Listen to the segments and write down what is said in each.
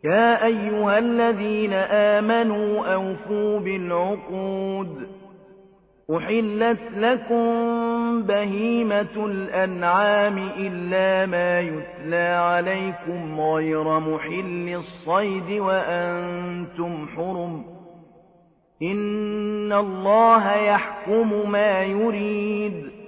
يا أيها الذين آمنوا أوفوا بالعقود أحلت لكم بهيمة الأنعام إلا ما يتلى عليكم غير محل الصيد وأنتم حرم إن الله يحكم ما يريد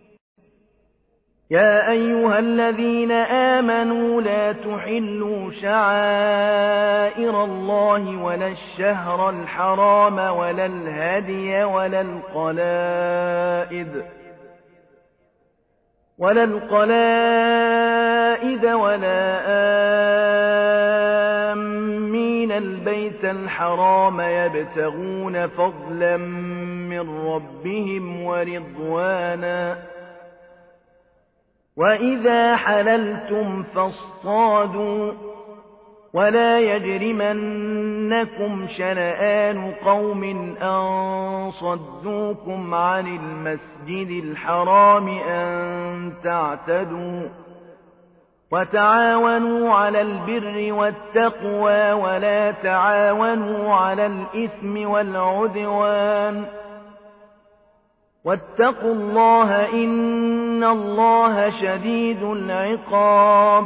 يا أيها الذين آمنوا لا تحلوا شعائر الله ولا الشهر الحرام ولا الهدي ولا القلائد ولا آمين البيت الحرام يبتغون فضلا من ربهم ورضوانا وإذا حللتم فاصطادوا ولا يجرمنكم شنآن قوم أن صدوكم عن المسجد الحرام أن تعتدوا وتعاونوا على البر والتقوى ولا تعاونوا على الإثم والعدوان واتقوا الله إن الله شديد العقاب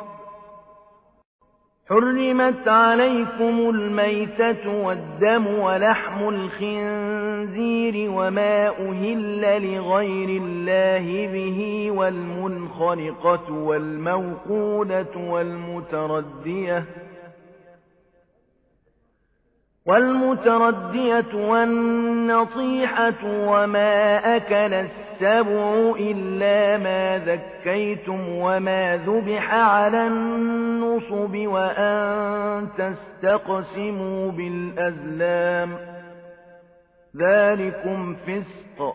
حرمت عليكم الميتة والدم ولحم الخنزير وما أهل لغير الله به والمنخنقة والموقودة والمتردية والنطيحة وما أكل السبع إلا ما ذكيتم وما ذبح على النصب وأن تستقسموا بالأزلام ذلكم فسق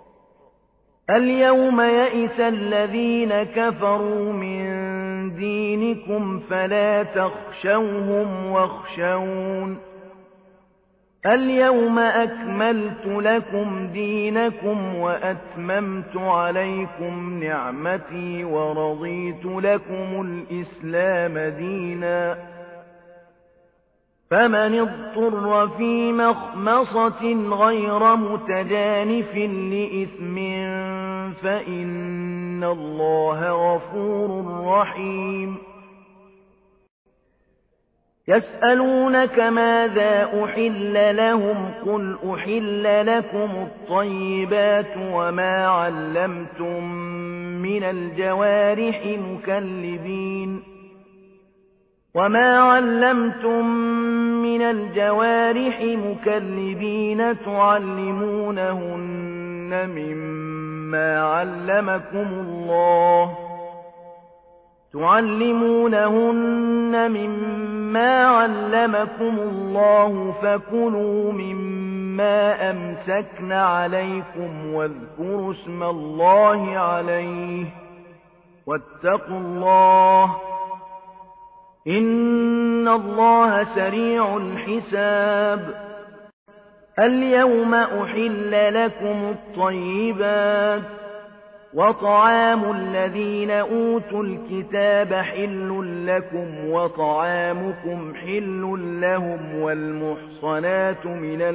اليوم يئس الذين كفروا من دينكم فلا تخشوهم واخشون اليوم أكملت لكم دينكم وأتممت عليكم نعمتي ورضيت لكم الإسلام دينا فمن اضطر في مخمصة غير متجانف لإثم فإن الله غفور رحيم يسألونك ماذا أحل لهم قل أحل لكم الطيبات وما علمتم من الجوارح مكلبين تعلمونهن مما علمكم الله فكلوا مما أمسكن عليكم واذكروا اسم الله عليه واتقوا الله إن الله سريع الحساب اليوم أحل لكم الطيبات وطعام الذين أوتوا الكتاب حل لكم وطعامكم حل لهم والمحصنات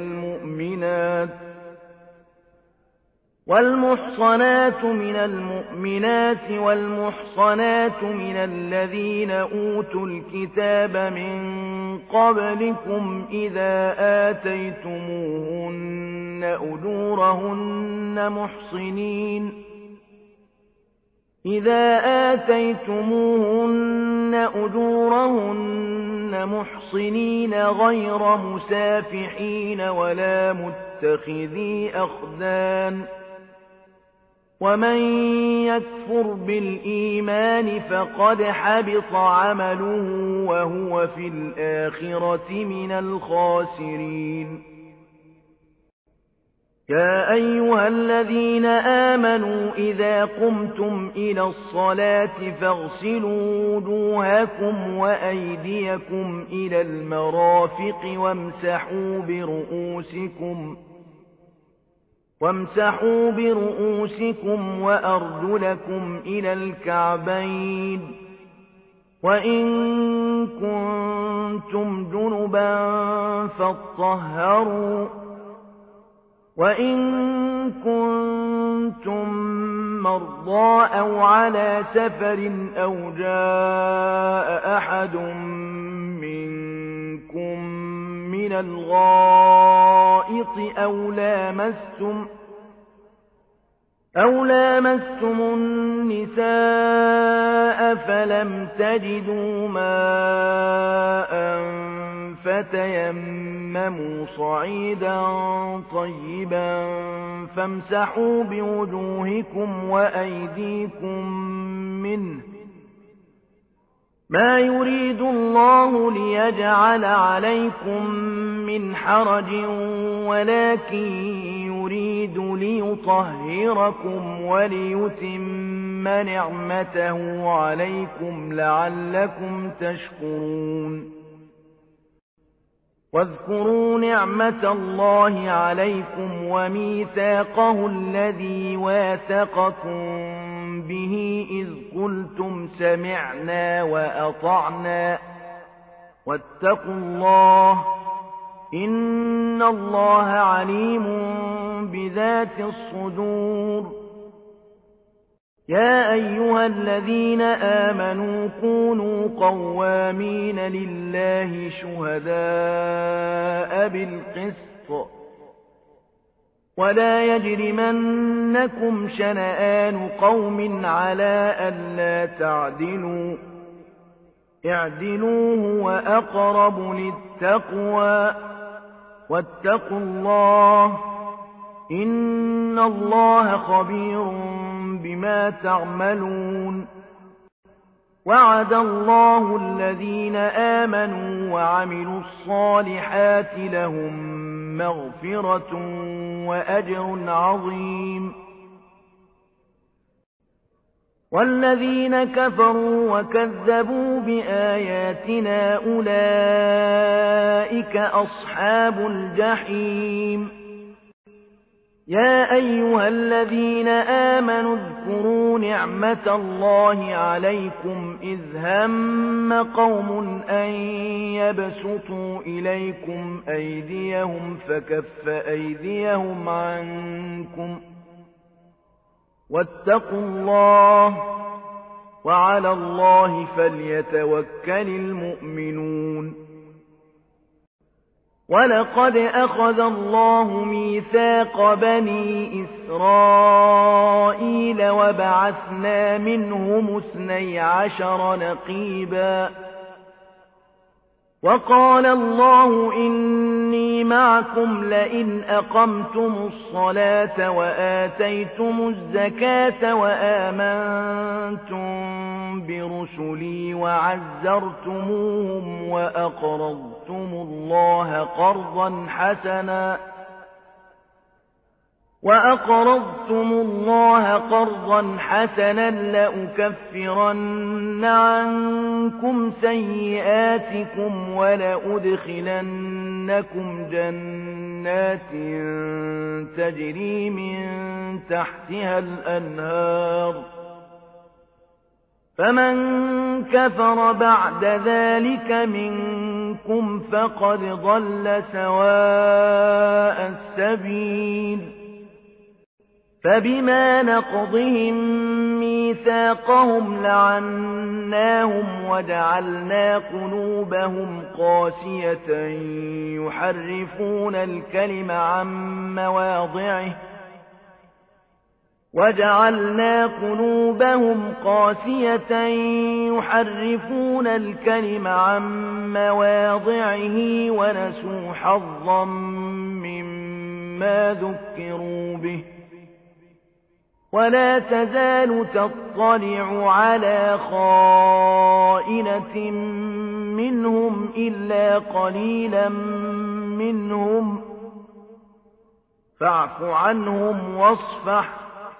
من المؤمنات والمحصنات من الذين أوتوا الكتاب من قبلكم إذا آتيتموهن أجورهن محصنين غير مسافحين ولا متخذي أخدان ومن يكفر بالإيمان فقد حبط عمله وهو في الآخرة من الخاسرين يا أيها الذين آمنوا إذا قمتم إلى الصلاة فاغسلوا وجوهكم وأيديكم إلى المرافق وامسحوا برؤوسكم وأرجلكم إلى الكعبين وإن كنتم كنتم جنبا فاطهروا وإن كنتم مرضى أو على سفر أو جاء أحد منكم من الغائط أو لامستم النساء فلم تجدوا ماء فتيمموا صعيدا طيبا فامسحوا بوجوهكم وأيديكم منه ما يريد الله ليجعل عليكم من حرج ولكن يريد ليطهركم وليتم نعمته عليكم لعلكم تشكرون واذكروا نعمة الله عليكم وميثاقه الذي واثقكم به إذ قلتم سمعنا وأطعنا واتقوا الله إن الله عليم بذات الصدور يا أيها الذين آمنوا كونوا قوامين لله شهداء بالقسط ولا يجرمنكم شنآن قوم على ألا تعدلوا اعدلوا هو أقرب للتقوى واتقوا الله إن الله خبير بما تعملون وعد الله الذين آمنوا وعملوا الصالحات لهم مغفرة وأجر عظيم والذين كفروا وكذبوا بآياتنا أولئك أصحاب الجحيم يا أيها الذين آمنوا اذكروا نعمة الله عليكم إذ هم قوم أن يبسطوا إليكم أيديهم فكف أيديهم عنكم واتقوا الله وعلى الله فليتوكل المؤمنون ولقد أخذ الله ميثاق بني إسرائيل وبعثنا منهم 12 نقيبا وقال الله إني معكم لئن أقمتم الصلاة وآتيتم الزكاة وآمنتم برسلي وعزرتموهم وأقرضتم الله قرضا حسنا لأكفرن عنكم سيئاتكم ولأدخلنكم جنات تجري من تحتها الأنهار فمن كفر بعد ذلك منكم فقد ضل سواء السبيل فبما نقضهم ميثاقهم لعناهم وجعلنا قلوبهم قاسية يحرفون الكلم عن مواضعه ونسوا حظا مما ذكروا به ولا تزال تطلع على خائنة منهم إلا قليلا منهم فاعف عنهم واصفح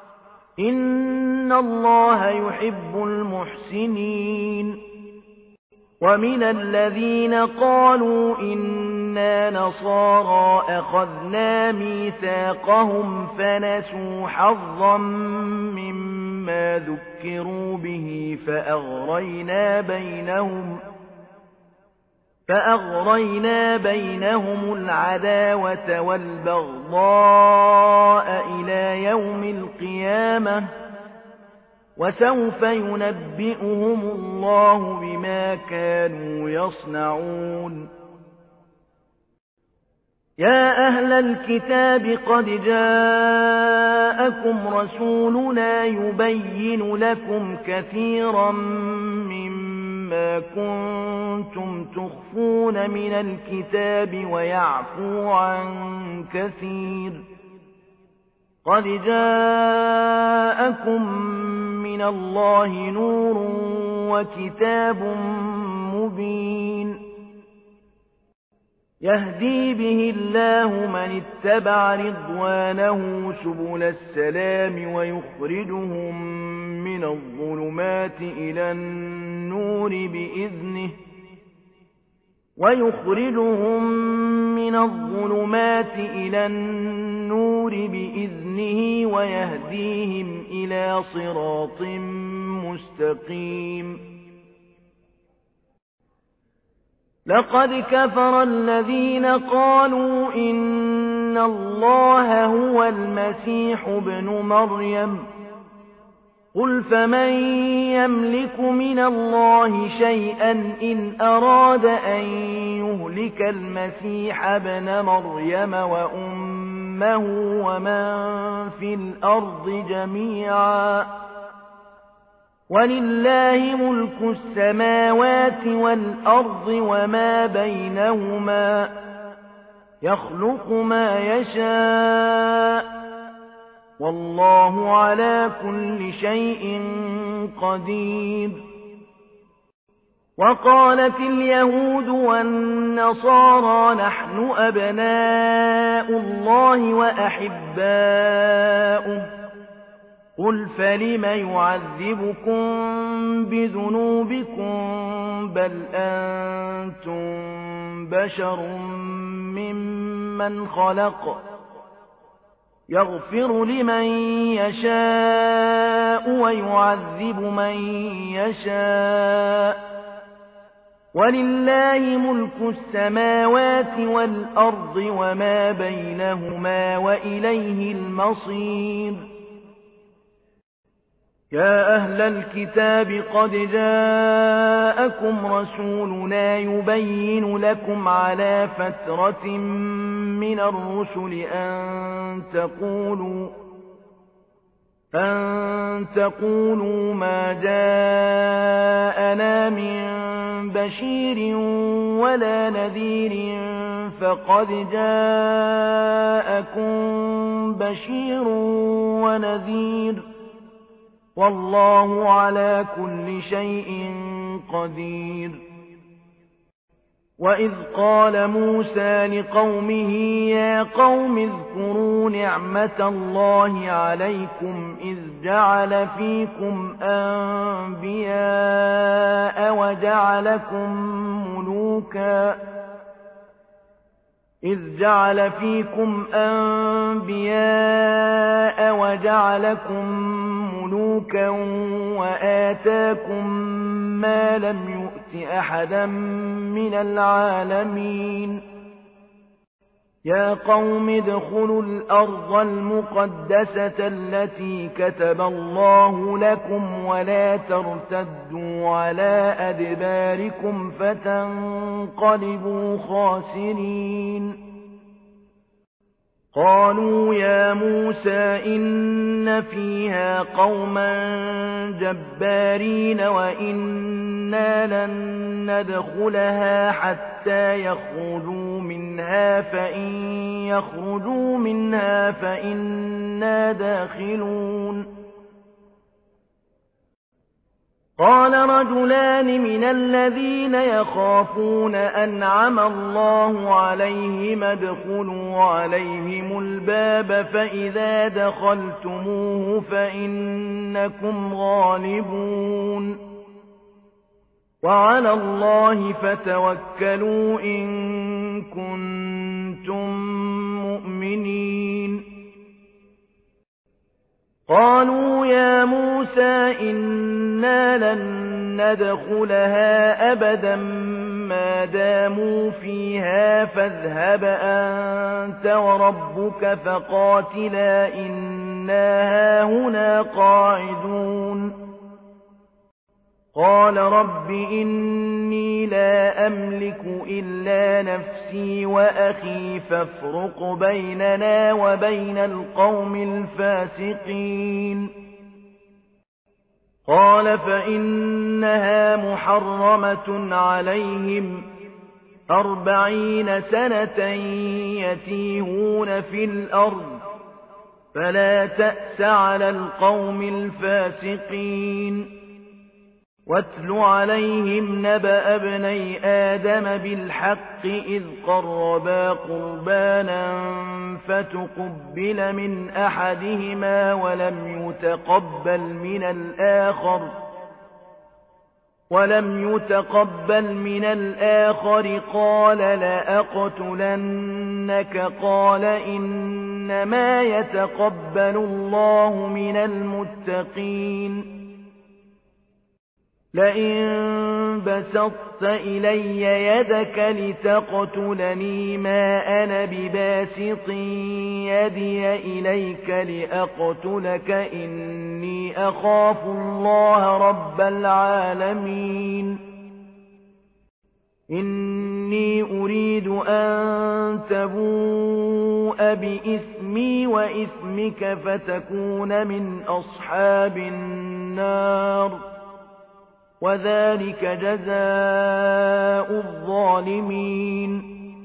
إن الله يحب المحسنين ومن الذين قالوا إنا نصارى أخذنا ميثاقهم فنسوا حظا مما فأغرينا بينهم العداوة والبغضاء إلى يوم القيامة وسوف ينبئهم الله بما كانوا يصنعون يا أهل الكتاب قد جاءكم رسولنا يبين لكم كثيرا مما كنتم تخفون من الكتاب ويعفو عن كثير قد جاءكم من الله نور وكتاب مبين يهدي به الله من اتبع رضوانه سبل السلام ويخرجهم من الظلمات إلى النور بإذنه ويهديهم إلى صراط مستقيم لقد كفر الذين قالوا إن الله هو المسيح ابن مريم قل فمن يملك من الله شيئا إن أراد أن يهلك المسيح ابن مريم وأمه ومن في الأرض جميعا ولله ملك السماوات والأرض وما بينهما يخلق ما يشاء والله على كل شيء قدير وقالت اليهود والنصارى نحن أبناء الله وأحباؤه قل فلم يعذبكم بذنوبكم بل أنتم بشر ممن خلق يغفر لمن يشاء ويعذب من يشاء ولله ملك السماوات والأرض وما بينهما وإليه المصير يا أهل الكتاب قد جاءكم رسولنا يبين لكم على فترة من الرسل أن تقولوا ما جاءنا من بشير ولا نذير فقد جاءكم بشير ونذير والله على كل شيء قدير وإذ قال موسى لقومه يا قوم اذكروا نعمة الله عليكم إذ جعل فيكم أنبياء وجعلكم ملوكا وآتاكم ما لم يؤت أحدا من العالمين يا قوم ادخلوا الأرض المقدسة التي كتب الله لكم ولا ترتدوا على أدباركم فتنقلبوا خاسرين قالوا يا موسى إن فيها قوما جبارين وإنا لن ندخلها حتى يخرجوا منها فإن يخرجوا منها فإنا داخلون قال رجلان من الذين يخافون أنعم الله عليهم ادخلوا عليهم الباب فإذا دخلتموه فإنكم غالبون وعلى الله فتوكلوا إن كنتم مؤمنين قالوا يا موسى إنا لن ندخلها أبدا ما داموا فيها فاذهب أنت وربك فقاتلا إنا هاهنا قاعدون قال رب إني لا أملك إلا نفسي وأخي فافرق بيننا وبين القوم الفاسقين قال فإنها محرمة عليهم 40 سنة يتيهون في الأرض فلا تأس على القوم الفاسقين واتل عليهم نبأ ابني آدم بالحق إذ قربا قربانا فتقبل من أحدهما ولم يتقبل من الآخر قال لأقتلنك قال إنما يتقبل الله من المتقين لئن بسطت إلي يدك لتقتلني ما أنا بباسط يدي إليك لأقتلك إني أخاف الله رب العالمين إني أريد أن تبوء بإثمي وإثمك فتكون من أصحاب النار وذلك جزاء الظالمين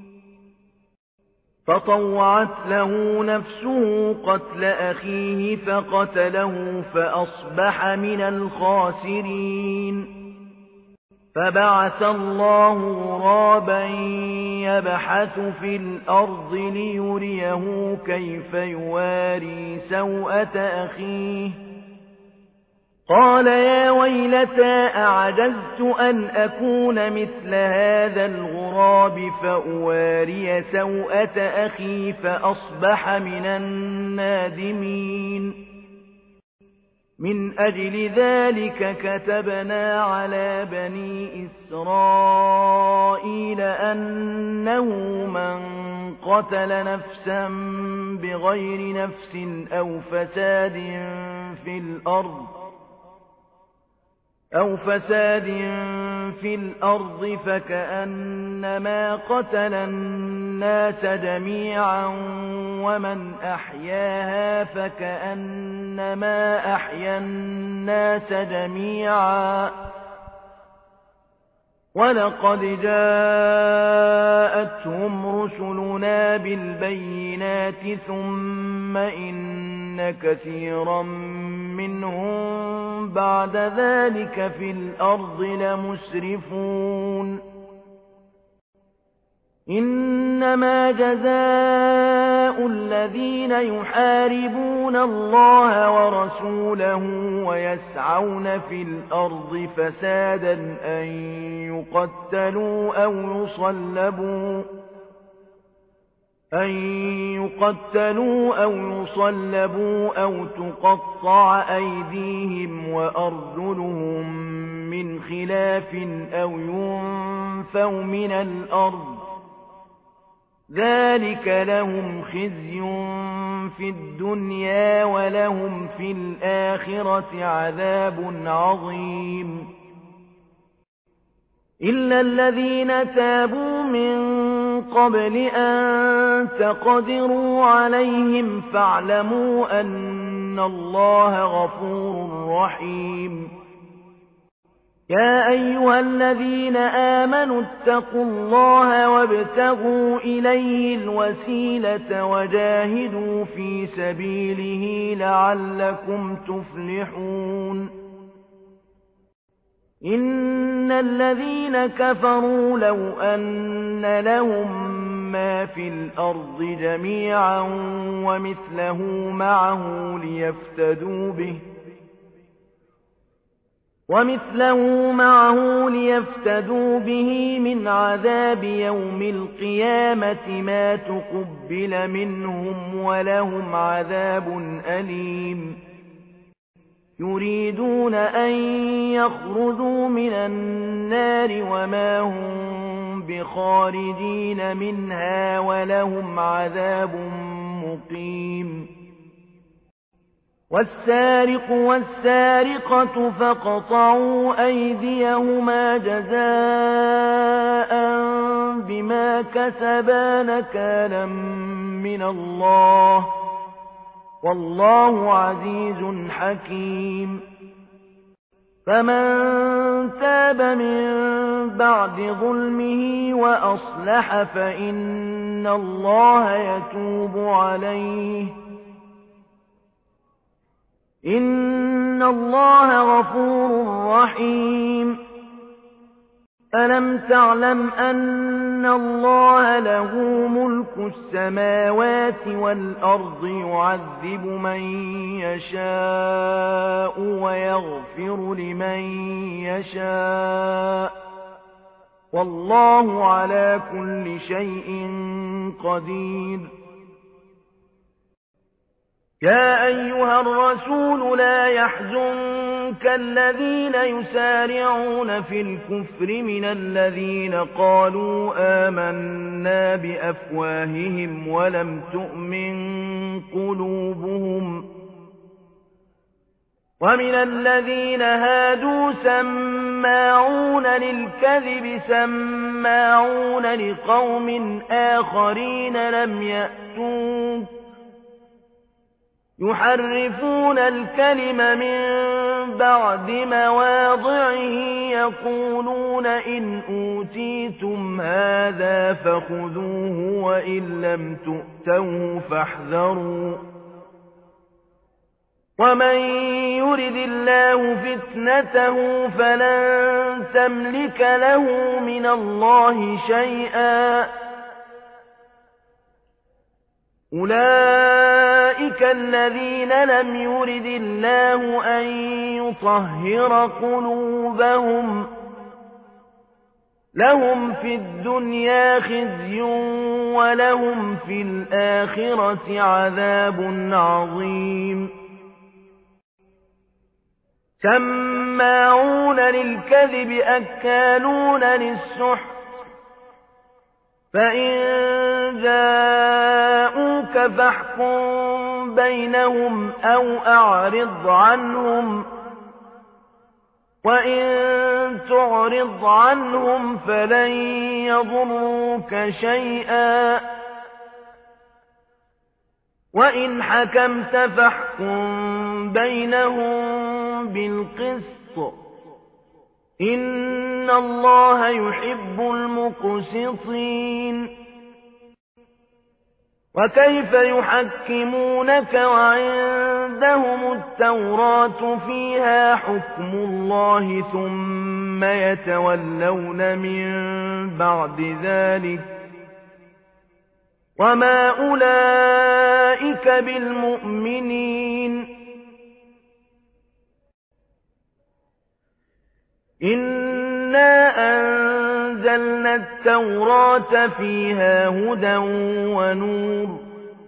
فطوعت له نفسه قتل أخيه فقتله فأصبح من الخاسرين فبعث الله غرابا يبحث في الأرض ليريه كيف يواري سوءة أخيه قال يا ويلتى أعجزت أن أكون مثل هذا الغراب فأواري سوءة أخي فأصبح من النادمين من أجل ذلك كتبنا على بني إسرائيل أنه من قتل نفسا بغير نفس أو فساد في الأرض فكأنما قتل الناس جميعا ومن أحياها فكأنما أحيا الناس جميعا ولقد جاءتهم رسلنا بالبينات ثم إن كثيرا منهم بعد ذلك في الأرض لمسرفون إنما جزاء الذين يحاربون الله ورسوله ويسعون في الأرض فسادا أن يقتلوا أو يصلبوا أو تقطع أيديهم وأرجلهم من خلاف أو ينفوا من الأرض ذلك لهم خزي في الدنيا ولهم في الآخرة عذاب عظيم إلا الذين تابوا من قبل أن تقدروا عليهم فاعلموا أن الله غفور رحيم يا أيها الذين آمنوا اتقوا الله وابتغوا إليه الوسيلة وجاهدوا في سبيله لعلكم تفلحون إن الذين كفروا لو أن لهم ما في الأرض جميعا ومثله معه ليفتدوا به من عذاب يوم القيامة ما تقبل منهم ولهم عذاب أليم يريدون أن يخرجوا من النار وما هم بخارجين منها ولهم عذاب مقيم والسارق والسارقة فاقطعوا أيديهما جزاء بما كسبا نكالا من الله والله عزيز حكيم فمن تاب من بعد ظلمه وأصلح فإن الله يتوب عليه إن الله غفور رحيم ألم تعلم أن الله له ملك السماوات والأرض يعذب من يشاء ويغفر لمن يشاء والله على كل شيء قدير يا أيها الرسول لا يحزنك الذين يسارعون في الكفر من الذين قالوا آمنا بأفواههم ولم تؤمن قلوبهم ومن الذين هادوا سماعون للكذب سماعون لقوم آخرين لم يأتوك يحرفون الكلم من بعد مواضعه يقولون إن أوتيتم هذا فخذوه وإن لم تؤتوه فاحذروا ومن يرد الله فتنته فلن تملك له من الله شيئا أولئك الذين لم يرد الله أن يطهر قلوبهم لهم في الدنيا خزي ولهم في الآخرة عذاب عظيم سماعون للكذب أكالون للسحت فإن جاءوك فاحكم بينهم أو أعرض عنهم وإن تعرض عنهم فلن يضروك شيئا وإن حكمت فاحكم بينهم بالقسط إن الله يحب المقسطين وكيف يحكمونك وعندهم التوراة فيها حكم الله ثم يتولون من بعد ذلك وما أولئك بالمؤمنين إنا أنزلنا التوراة فيها هدى ونور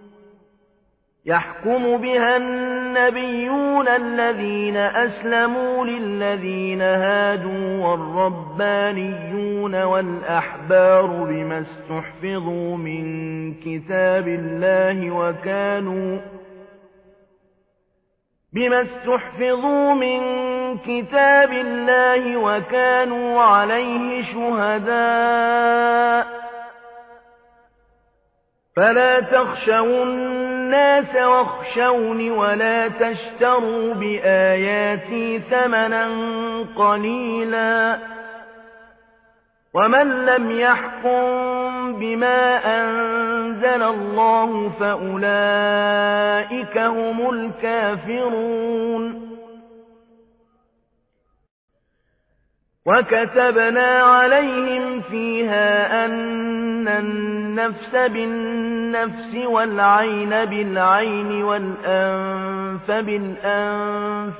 يحكم بها النبيون الذين أسلموا للذين هادوا والربانيون والأحبار بما استحفظوا من كتاب الله وكانوا عليه شهداء فلا تخشوا الناس واخشوني ولا تشتروا بآياتي ثمنا قليلا ومن لم يحكم بما أنزل الله فأولئك هم الكافرون وكتبنا عليهم فيها أن النفس بالنفس والعين بالعين والأنف بالأنف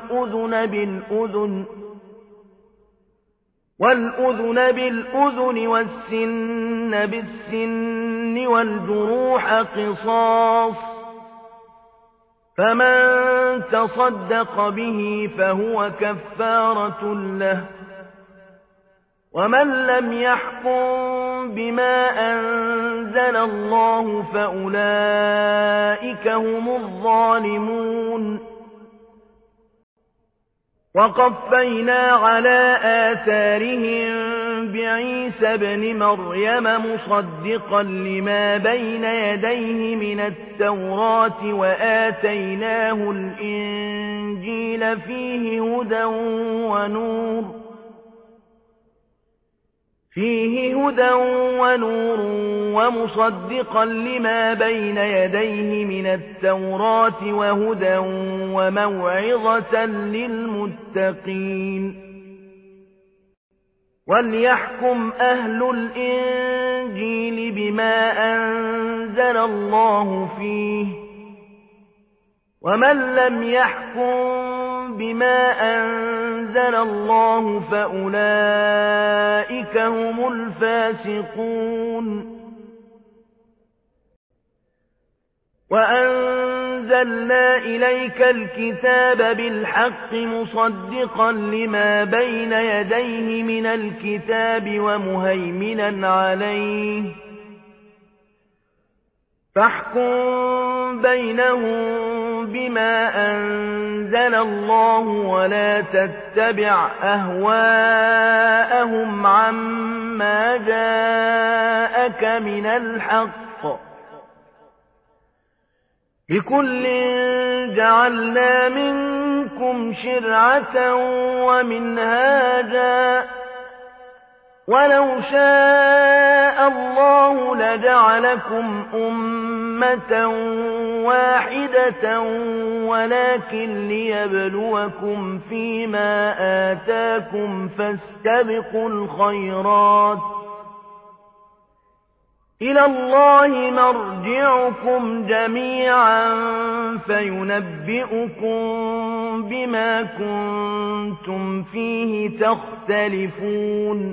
والأذن بالأذن والسن بالسن والجروح قصاص فمن تصدق به فهو كفارة له. ومن لم يحكم بما أنزل الله فأولئك هم الظالمون. وقفينا على آثارهم بعيسى ابن مريم مصدقا لما بين يديه من التوراة وآتيناه الإنجيل فيه هدى ونور ومصدقا لما بين يديه من التوراة وهدى وموعظة للمتقين. وليحكم أهل الإنجيل بما أنزل الله فيه، ومن لم يحكم بما أنزل الله فأولئك هم الفاسقون. وأنزلنا إليك الكتاب بالحق مصدقا لما بين يديه من الكتاب ومهيمنا عليه، فاحكم بينهم بما أنزل الله ولا تتبع أهواءهم عما جاءك من الحق. لكل جعلنا منكم شرعة ومنهاجا، ولو شاء الله لجعلكم أمة واحدة ولكن ليبلوكم فيما آتاكم فاستبقوا الخيرات، إلى الله مرجعكم جميعا فينبئكم بما كنتم فيه تختلفون.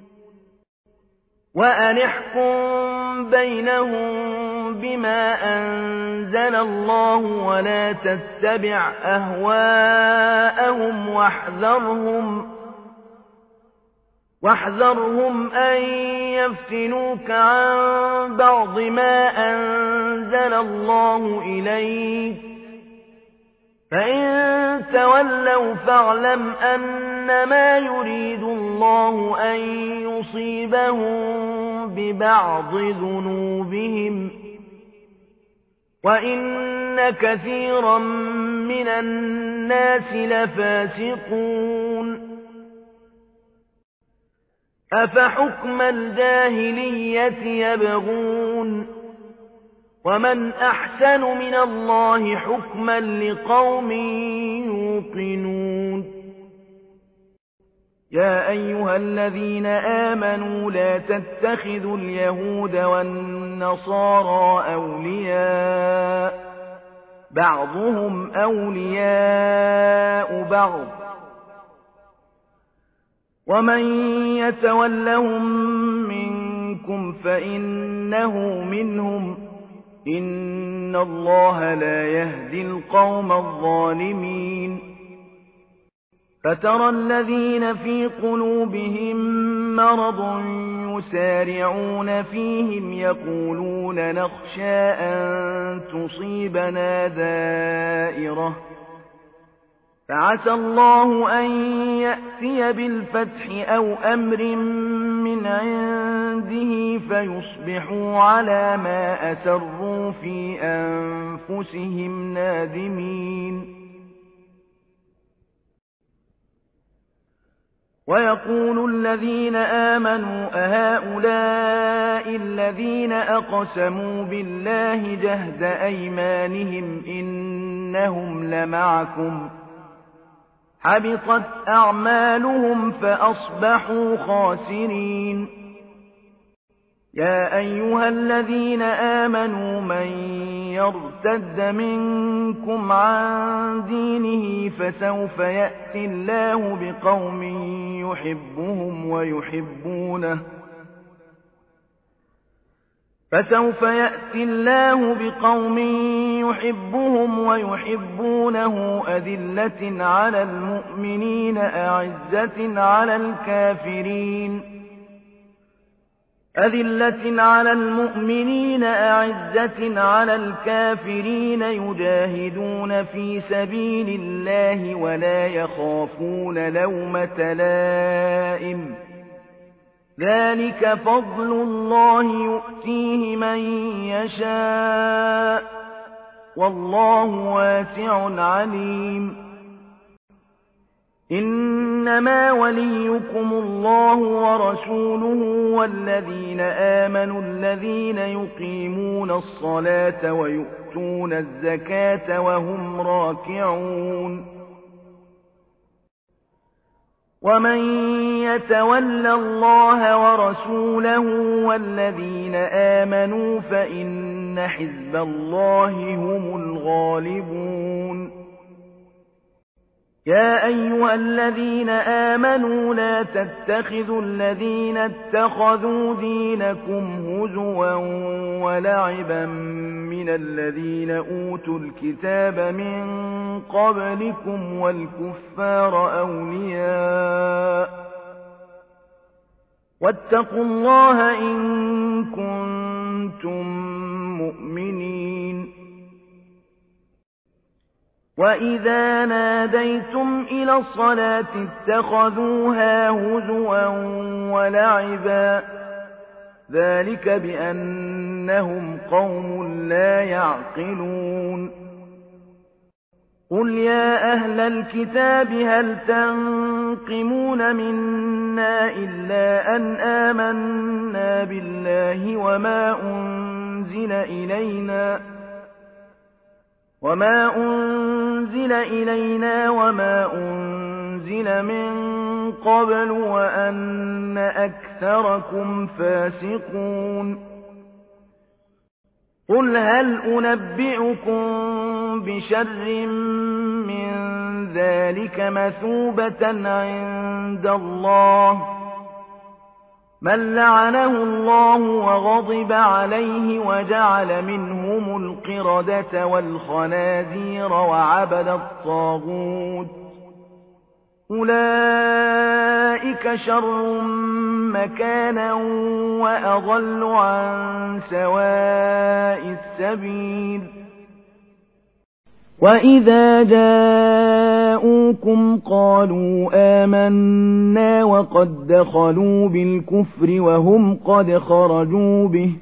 وأن احكم بينهم بما أنزل الله ولا تتبع أهواءهم واحذرهم أن يفتنوك عن بعض ما أنزل الله إليك، فإن تولوا فاعلم أنما يريد الله أن يصيبهم ببعض ذنوبهم، وإن كثيرا من الناس لفاسقون. أفحكم الجاهلية يبغون، ومن أحسن من الله حكما لقوم يوقنون. يا أيها الذين آمنوا لا تتخذوا اليهود والنصارى أولياء، بعضهم أولياء بعض، ومن يتولهم منكم فإنه منهم، إن الله لا يهدي القوم الظالمين. فترى الذين في قلوبهم مرض يسارعون فيهم يقولون نخشى أن تصيبنا دائرة، فعسى الله أن يأتي بالفتح أو أمر من عنده فيصبحوا على ما أسروا في أنفسهم نادمين. ويقول الذين آمنوا أهؤلاء الذين أقسموا بالله جهد أيمانهم إنهم لمعكم، حبطت أعمالهم فأصبحوا خاسرين. يا أيها الذين آمنوا من يرتد منكم عن دينه فسوف يأتي الله بقوم يحبهم ويحبونه، فسوف يأتي الله بقوم يحبهم ويحبونه أذلة على المؤمنين أعزة على الكافرين يجاهدون في سبيل الله ولا يخافون لومة لائم ذلك فضل الله يؤتيه من يشاء والله واسع عليم إنما وليكم الله ورسوله والذين آمنوا الذين يقيمون الصلاة ويؤتون الزكاة وهم راكعون ومن يتول الله ورسوله والذين آمنوا فإن حزب الله هم الغالبون يا أيها الذين آمنوا لا تتخذوا الذين اتخذوا دينكم هزوا ولعبا من الذين أوتوا الكتاب من قبلكم والكفار أولياء واتقوا الله إن كنتم مؤمنين وإذا ناديتم إلى الصلاة اتخذوها هزوا ولعبا ذلك بأنهم قوم لا يعقلون قل يا أهل الكتاب هل تنقمون منا إلا أن آمنا بالله وما أنزل إلينا وما أنزل من قبل وأن أكثركم فاسقون قل هل أنبئكم بشر من ذلك مثوبة عند الله من لعنه الله وغضب عليه وجعل منهم القردة والخنازير وعبد الطاغوت أولئك شر مكانا وأضل عن سواء السبيل وإذا جاءوكم قالوا آمنا وقد دخلوا بالكفر وهم قد خرجوا به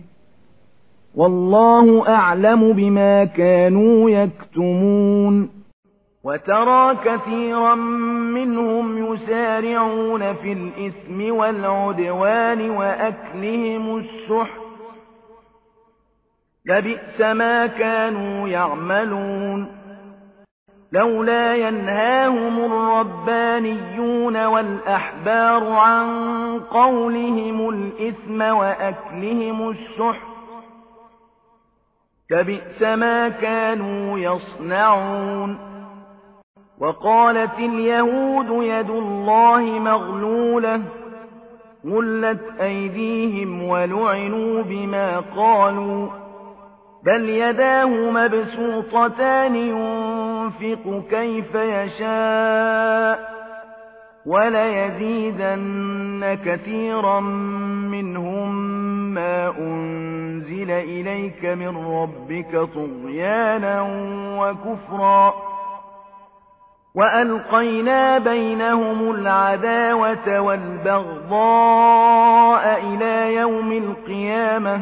والله أعلم بما كانوا يكتمون وترى كثيرا منهم يسارعون في الإثم والعدوان وأكلهم السحت لبئس ما كانوا يعملون لولا ينهاهم الربانيون والأحبار عن قولهم الإثم وأكلهم السحت لبئس ما كانوا يصنعون وقالت اليهود يد الله مغلولة غلت أيديهم ولعنوا بما قالوا بل يداه مبسوطتان ينفق كيف يشاء وليزيدن كثيرا منهم ما أنزل إليك من ربك طغيانا وكفرا وألقينا بينهم العداوة والبغضاء إلى يوم القيامة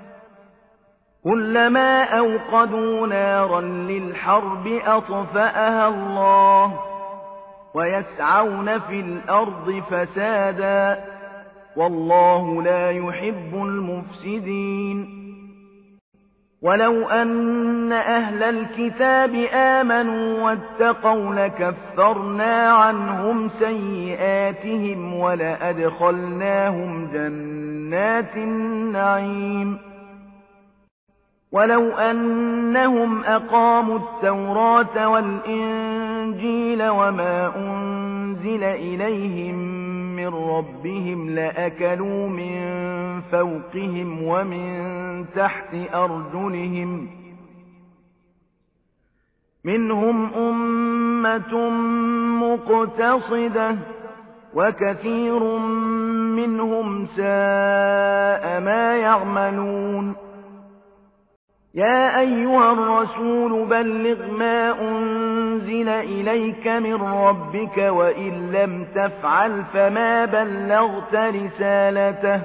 كلما أوقدوا نارا للحرب أطفأها الله ويسعون في الأرض فسادا والله لا يحب المفسدين ولو أن أهل الكتاب آمنوا واتقوا لكفرنا عنهم سيئاتهم ولأدخلناهم جنات النعيم ولو أنهم أقاموا التوراة والإنجيل وما أنزل إليهم من ربهم لأكلوا من فوقهم ومن تحت أرجلهم منهم أمة مقتصدة وكثير منهم ساء ما يعملون يا أيها الرسول بلغ ما أنزل إليك من ربك وإن لم تفعل فما بلغت رسالته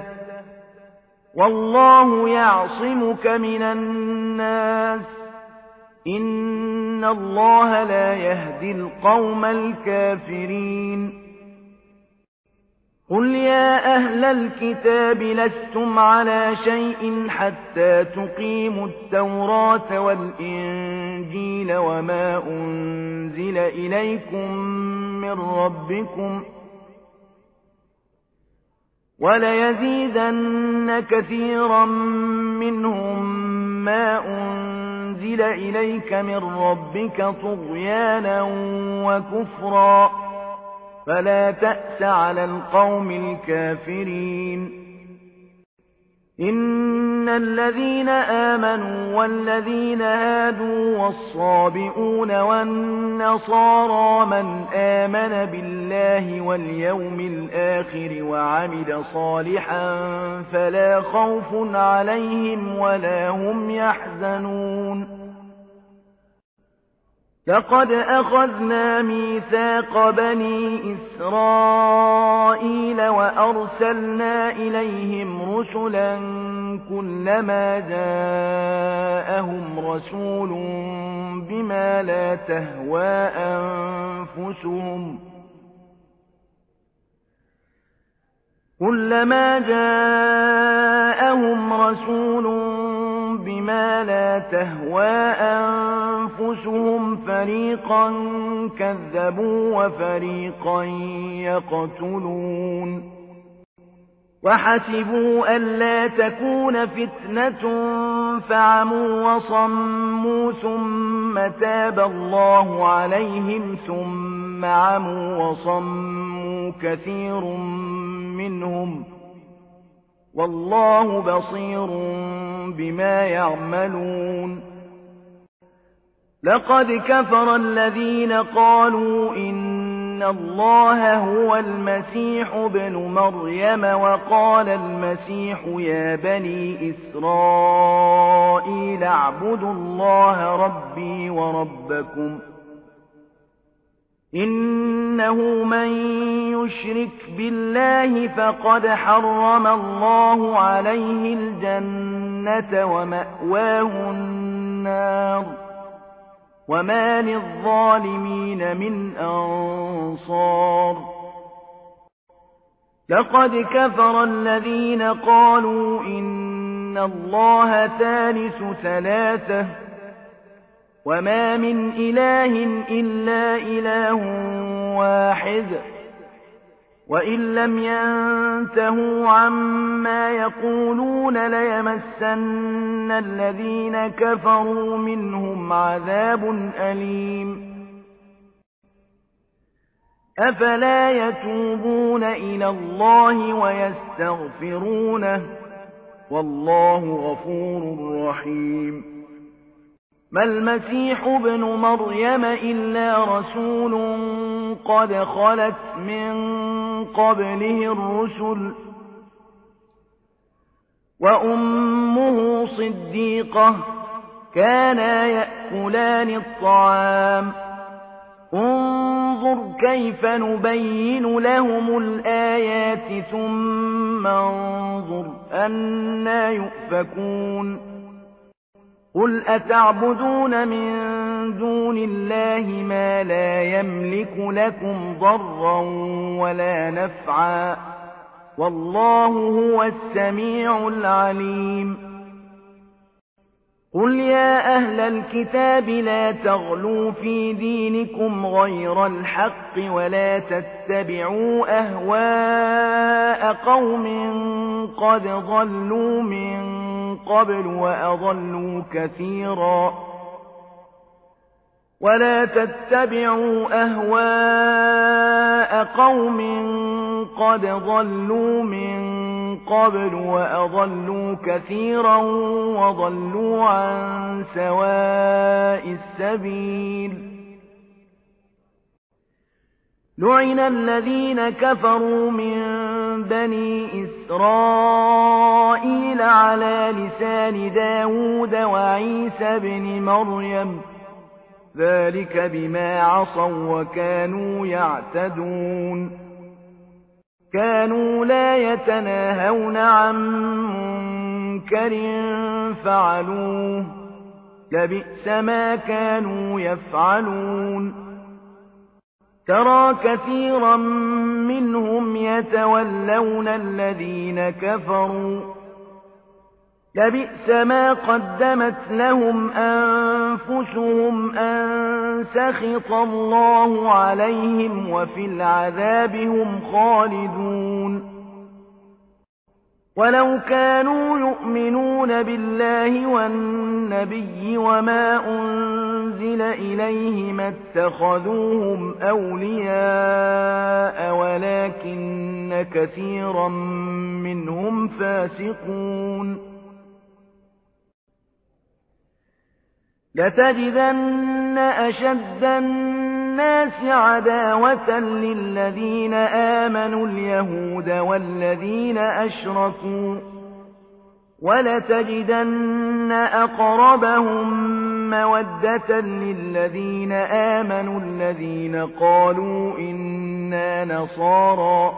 والله يعصمك من الناس إن الله لا يهدي القوم الكافرين قل يا أهل الكتاب لستم على شيء حتى تقيموا التوراة والإنجيل وما أنزل إليكم من ربكم وليزيدن كثيرا منهم ما أنزل إليك من ربك طغيانا وكفرا فلا تأس على القوم الكافرين إن الذين آمنوا والذين هادوا والصابئون والنصارى من آمن بالله واليوم الآخر وعمل صالحا فلا خوف عليهم ولا هم يحزنون لقد أخذنا ميثاق بني إسرائيل وأرسلنا إليهم رسلا كلما جاءهم رسول بما لا تهوى أنفسهم بما لا تهوى أنفسهم فريقا كذبوا وفريقا يقتلون وحسبوا ألا تكون فتنة فعموا وصموا ثم تاب الله عليهم ثم عموا وصموا كثير منهم والله بصير بما يعملون لقد كفر الذين قالوا إن الله هو المسيح ابن مريم وقال المسيح يا بني إسرائيل اعبدوا الله ربي وربكم إنه من يشرك بالله فقد حرم الله عليه الجنة ومأواه النار وما للظالمين من أنصار لقد كفر الذين قالوا إن الله ثالث ثلاثة وما من إله إلا إله واحد وإن لم ينتهوا عما يقولون ليمسن الذين كفروا منهم عذاب أليم أفلا يتوبون إلى الله ويستغفرونه والله غفور رحيم ما المسيح ابن مريم إلا رسول قد خلت من قبله الرسل وأمه صديقة كانا يأكلان الطعام انظر كيف نبين لهم الآيات ثم انظر أنى يؤفكون قل أتعبدون من دون الله ما لا يملك لكم ضرا ولا نفعا والله هو السميع العليم قل يا أهل الكتاب لا تغلوا في دينكم غير الحق ولا تتبعوا أهواء قوم قد ضلوا من قبل وأضلوا كثيرا ولا تتبعوا أهواء قوم قد ضلوا من قبل وأضلوا كثيرا وضلوا عن سواء السبيل لعن الذين كفروا من بني إسرائيل على لسان داود وعيسى بن مريم ذلك بما عصوا وكانوا يعتدون كانوا لا يتناهون عن منكر فعلوه لبئس ما كانوا يفعلون ترى كثيرا منهم يتولون الذين كفروا لبئس ما قدمت لهم أنفسهم أن سخط الله عليهم وفي العذاب هم خالدون ولو كانوا يؤمنون بالله والنبي وما أنزل إليه ما اتخذوهم أولياء ولكن كثيرا منهم فاسقون لتجدن أشد الناس عداوة للذين آمنوا اليهود والذين أشركوا ولتجدن أقربهم مودة للذين آمنوا الذين قالوا إنا نصارى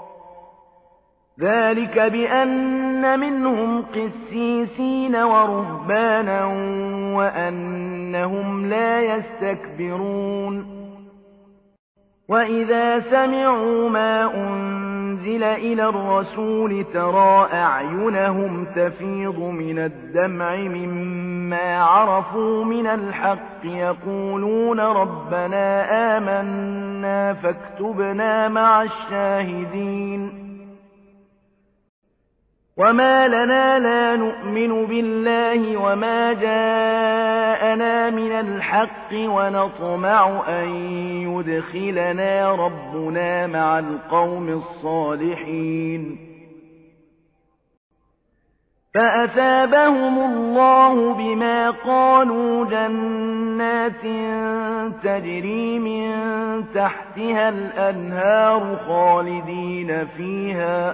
ذلك بأن منهم قسيسين ورهبانا وأنهم لا يستكبرون وإذا سمعوا ما أنزل إلى الرسول ترى أعينهم تفيض من الدمع مما عرفوا من الحق يقولون ربنا آمنا فاكتبنا مع الشاهدين وما لنا لا نؤمن بالله وما جاءنا من الحق ونطمع أن يدخلنا ربنا مع القوم الصالحين فأثابهم الله بما قالوا جنات تجري من تحتها الأنهار خالدين فيها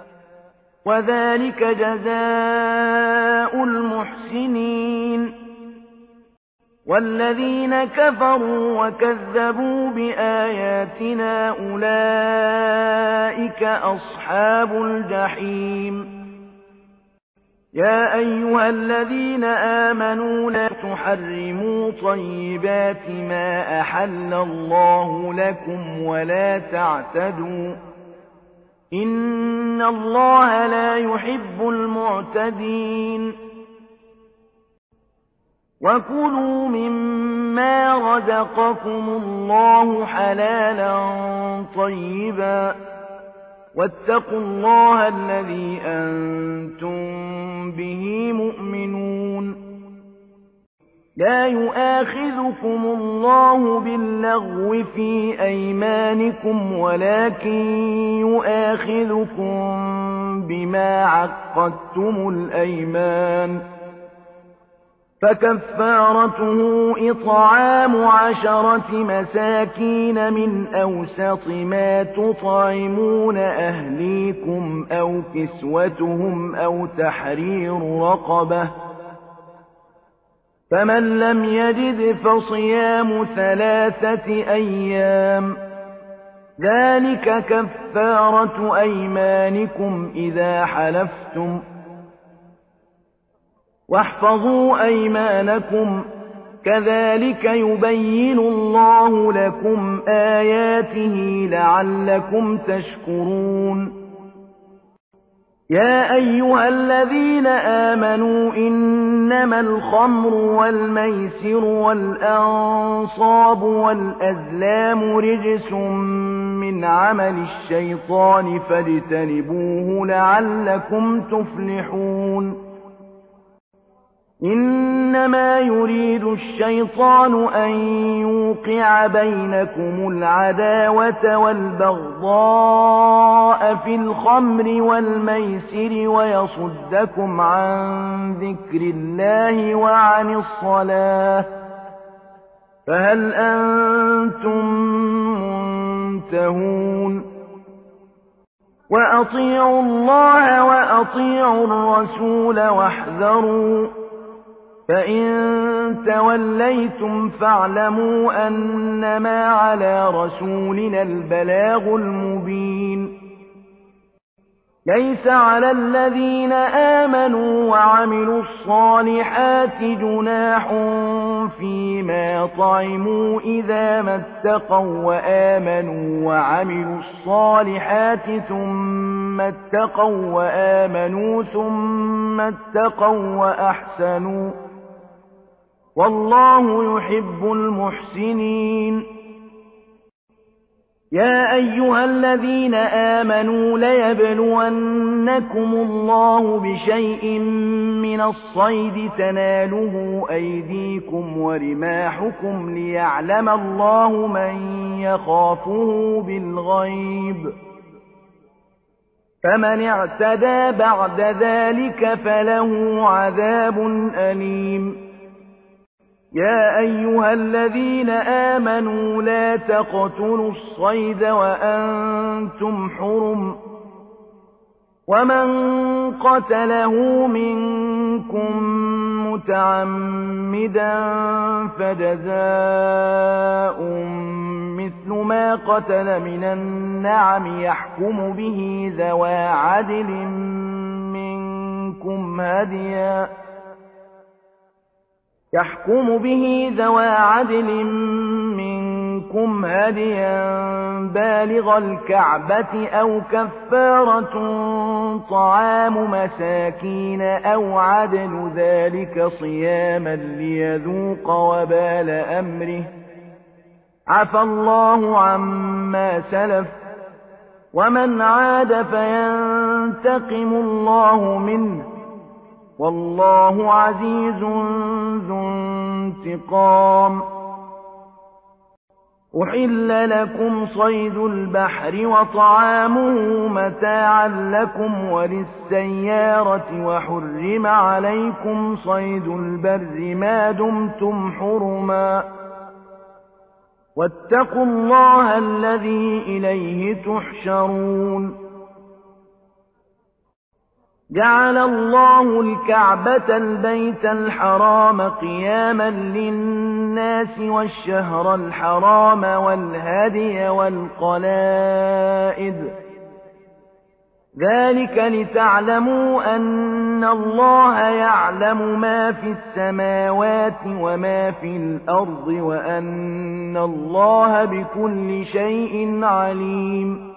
وذلك جزاء المحسنين والذين كفروا وكذبوا بآياتنا أولئك أصحاب الجحيم يا أيها الذين آمنوا لا تحرموا طيبات ما أحل الله لكم ولا تعتدوا إن الله لا يحب المعتدين وكلوا مما رزقكم الله حلالا طيبا واتقوا الله الذي أنتم به مؤمنون لا يؤاخذكم الله باللغو في أيمانكم ولكن يؤاخذكم بما عقدتم الأيمان فكفارته إطعام 10 مساكين من أوسط ما تطعمون أهليكم أو كسوتهم أو تحرير رقبة فمن لم يجد فصيام 3 أيام ذلك كفارة أيمانكم إذا حلفتم واحفظوا أيمانكم كذلك يبين الله لكم آياته لعلكم تشكرون يا أيها الذين آمنوا إنما الخمر والميسر والأنصاب والأزلام رجس من عمل الشيطان فاجتنبوه لعلكم تفلحون إنما يريد الشيطان أن يوقع بينكم العداوة والبغضاء في الخمر والميسر ويصدكم عن ذكر الله وعن الصلاة فهل أنتم منتهون وأطيعوا الله وأطيعوا الرسول واحذروا فإن توليتم فاعلموا أنما على رسولنا البلاغ المبين ليس على الذين آمنوا وعملوا الصالحات جناح فيما طعموا إذا ما اتقوا وآمنوا وعملوا الصالحات ثم اتقوا وآمنوا ثم اتقوا وأحسنوا والله يحب المحسنين يا أيها الذين آمنوا ليبلونكم الله بشيء من الصيد تناله أيديكم ورماحكم ليعلم الله من يخافه بالغيب فمن اعتدى بعد ذلك فله عذاب أليم يا أيها الذين آمنوا لا تقتلوا الصيد وأنتم حرم ومن قتله منكم متعمدا فجزاء مثل ما قتل من النعم يحكم به ذوى عدل منكم هديا بالغ الكعبة أو كفارة طعام مساكين أو عدل ذلك صياما ليذوق وبال أمره عفى الله عما سلف ومن عاد فينتقم الله منه والله عزيز ذو انتقام أحل لكم صيد البحر وطعامه متاعا لكم وللسيارة وحرم عليكم صيد البر ما دمتم حرما واتقوا الله الذي إليه تحشرون جعل الله الكعبة البيت الحرام قياما للناس والشهر الحرام والهدي والقلائد ذلك لتعلموا أن الله يعلم ما في السماوات وما في الأرض وأن الله بكل شيء عليم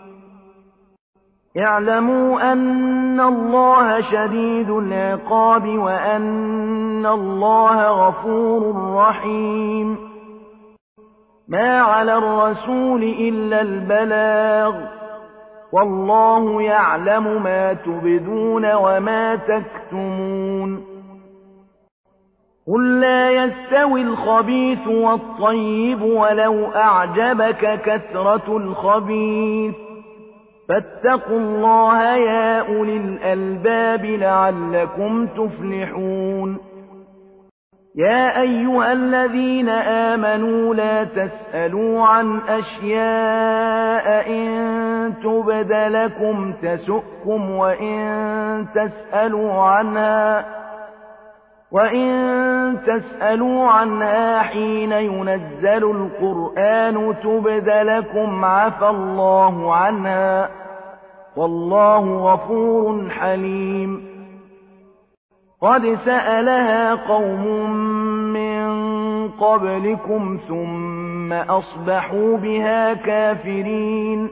اعلموا أن الله شديد العقاب وأن الله غفور رحيم ما على الرسول إلا البلاغ والله يعلم ما تبدون وما تكتمون قل لا يستوي الخبيث والطيب ولو أعجبك كثرة الخبيث فاتقوا الله يا أولي الألباب لعلكم تفلحون يا أيها الذين آمنوا لا تسألوا عن أشياء إن تبد لكم تسؤكم وإن تسألوا عنها حين ينزل القرآن تبد لكم عفى الله عنها والله غفور حليم قد سألها قوم من قبلكم ثم أصبحوا بها كافرين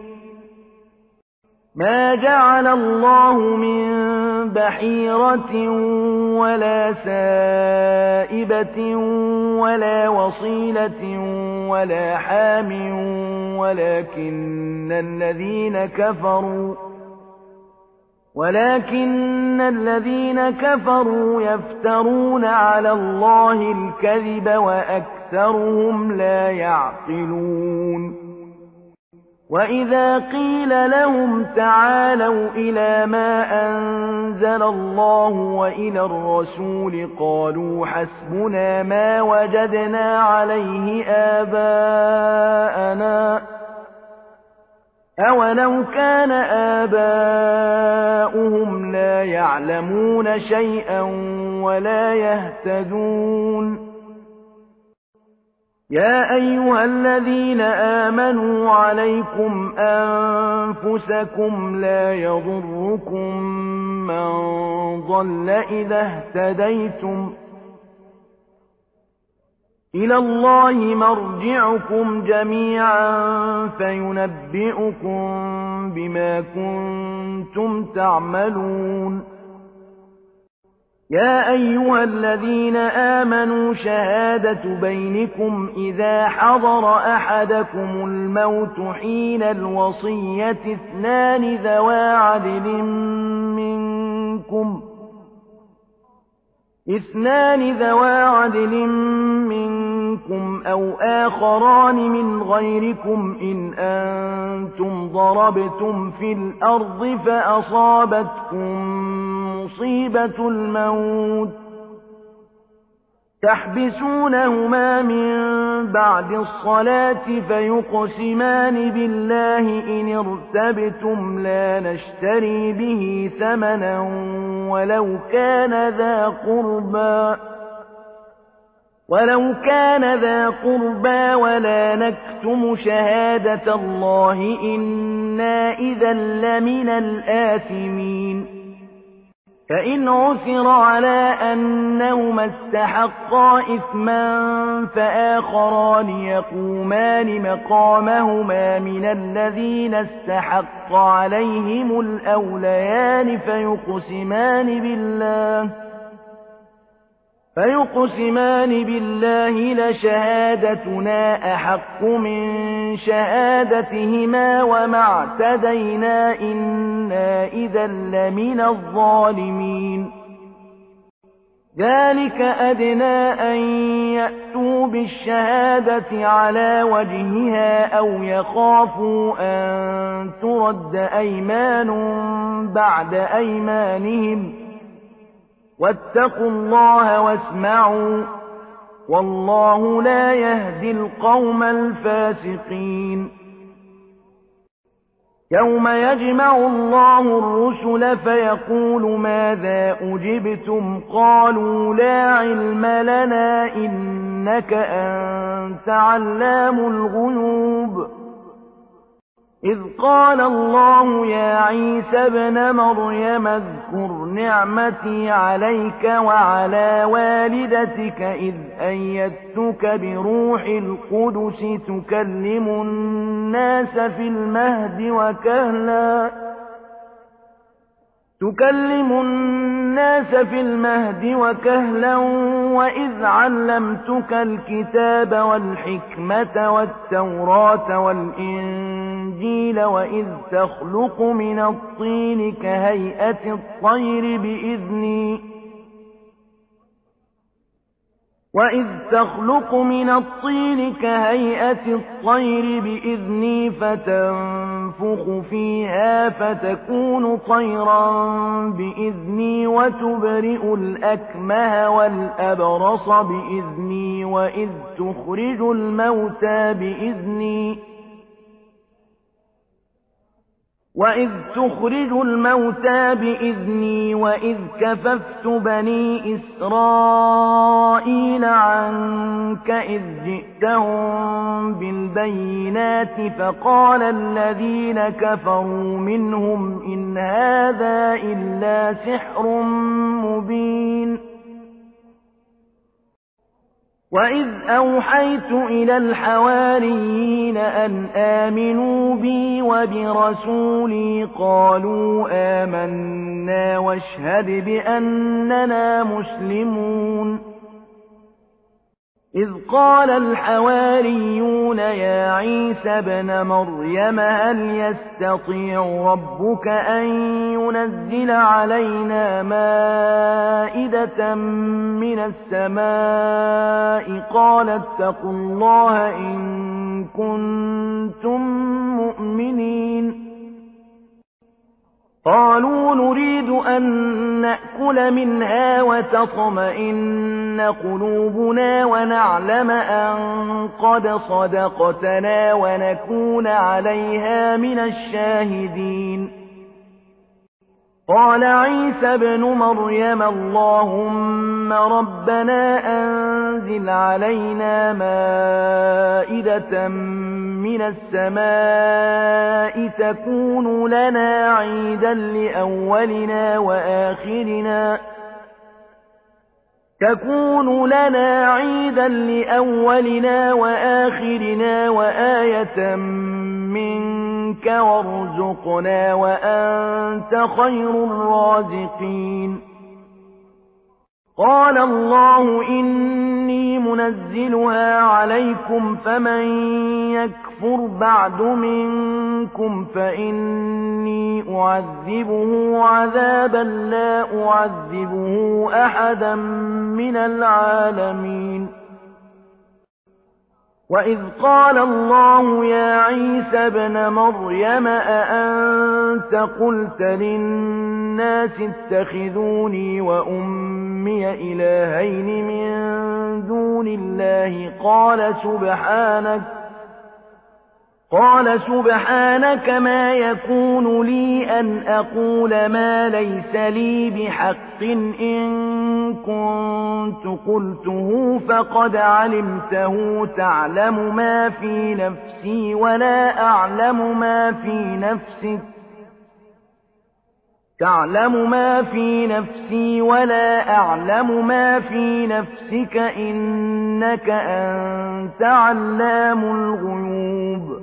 ما جعل الله من بحيرة ولا سائبة ولا وصيلة ولا حام ولكن الذين كفروا يفترون على الله الكذب وأكثرهم لا يعقلون وإذا قيل لهم تعالوا إلى ما أنزل الله وإلى الرسول قالوا حسبنا ما وجدنا عليه آباءنا أولو كان آباؤهم لا يعلمون شيئا ولا يهتدون يا أيها الذين آمنوا عليكم أنفسكم لا يضركم من ضل إذا اهتديتم إلى الله مرجعكم جميعا فينبئكم بما كنتم تعملون يا أيها الذين آمنوا شهادة بينكم إذا حضر أحدكم الموت حين الوصية اثنان ذوى عدل منكم أو آخران من غيركم إن أنتم ضربتم في الأرض فأصابتكم مصيبة الموت تحبسونهما من بعد الصلاة فيقسمان بالله إن ارتبتم لا نشتري به ثمنا ولو كان ذا قربى ولا نكتم شهادة الله إنا إذا لمن الآثمين فإن عثر على أنهما استحقا إثما فآخران يقومان مقامهما من الذين استحق عليهم الأوليان فيقسمان بالله لشهادتنا أحق من شهادتهما وما اعتدينا إنا إذا لمن الظالمين ذلك أدنى أن يأتوا بالشهادة على وجهها أو يخافوا أن ترد أيمان بعد أيمانهم واتقوا الله واسمعوا والله لا يهدي القوم الفاسقين يوم يجمع الله الرسل فيقول ماذا أجبتم قالوا لا علم لنا إنك أنت علام الغيوب إذ قال الله يا عيسى ابن مريم اذكر نعمتي عليك وعلى والدتك إذ أيدتك بروح القدس تكلم الناس في المهد وكهلا وإذ علمتك الكتاب والحكمة والتوراة والإنجيل وإذ تخلق من الطين كهيئة الطير بإذني فتنفخ فيها فتكون طيرا بإذني وتبرئ الأكمه والأبرص بإذني وإذ تخرج الموتى بإذني وإذ كففت بني إسرائيل عنك إذ جئتهم بالبينات فقال الذين كفروا منهم إن هذا إلا سحر مبين وإذ أوحيت إلى الحواريين أن آمنوا بي وبرسولي قالوا آمنا واشهد بأننا مسلمون إذ قال الحواريون يا عيسى ابن مريم هل يستطيع ربك أن ينزل علينا مائدة من السماء قال اتقوا الله إن كنتم مؤمنين قالوا نريد أن نأكل منها وتطمئن قلوبنا ونعلم أن قد صدقتنا ونكون عليها من الشاهدين قال عيسى ابن مريم اللهم ربنا أنزل علينا مائدة من السماء تكون لنا عيدا لأولنا وآخرنا وآية منك وارزقنا وأنت خير الرازقين قال الله إني منزلها عليكم فمن يكفر بعد منكم فإني أعذبه عذابا لا أعذبه أحدا من العالمين وإذ قال الله يا عيسى ابن مريم أأنت قلت للناس اتخذوني وأمي إلهين من دون الله قال سبحانك ما يكون لي أن أقول ما ليس لي بحق إن كنت قلته فقد علمته تعلم ما في نفسي ولا أعلم ما في نفسك إنك أنت علام الغيوب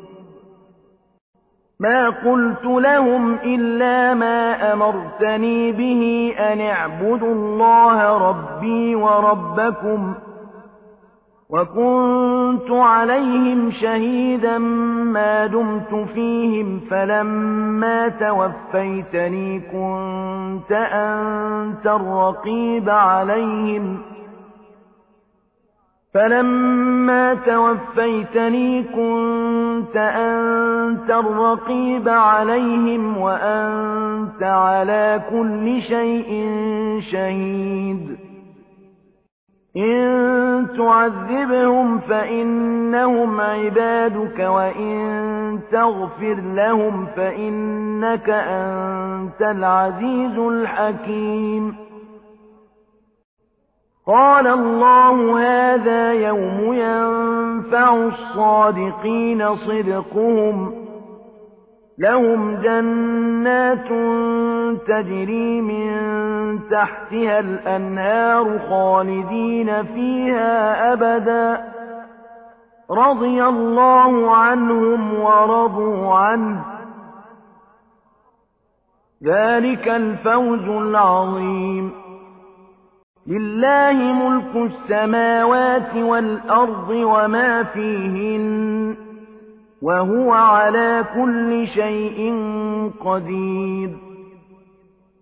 ما قلت لهم إلا ما أمرتني به أن اعبدوا الله ربي وربكم وكنت عليهم شهيدا ما دمت فيهم فلما توفيتني كنت أنت الرقيب عليهم وأنت على كل شيء شهيد إن تعذبهم فإنهم عبادك وإن تغفر لهم فإنك أنت العزيز الحكيم قال الله هذا يوم ينفع الصادقين صدقهم لهم جنات تجري من تحتها الأنهار خالدين فيها أبدا رضي الله عنهم ورضوا عنه ذلك الفوز العظيم لله ملك السماوات والأرض وما فيهن وهو على كل شيء قدير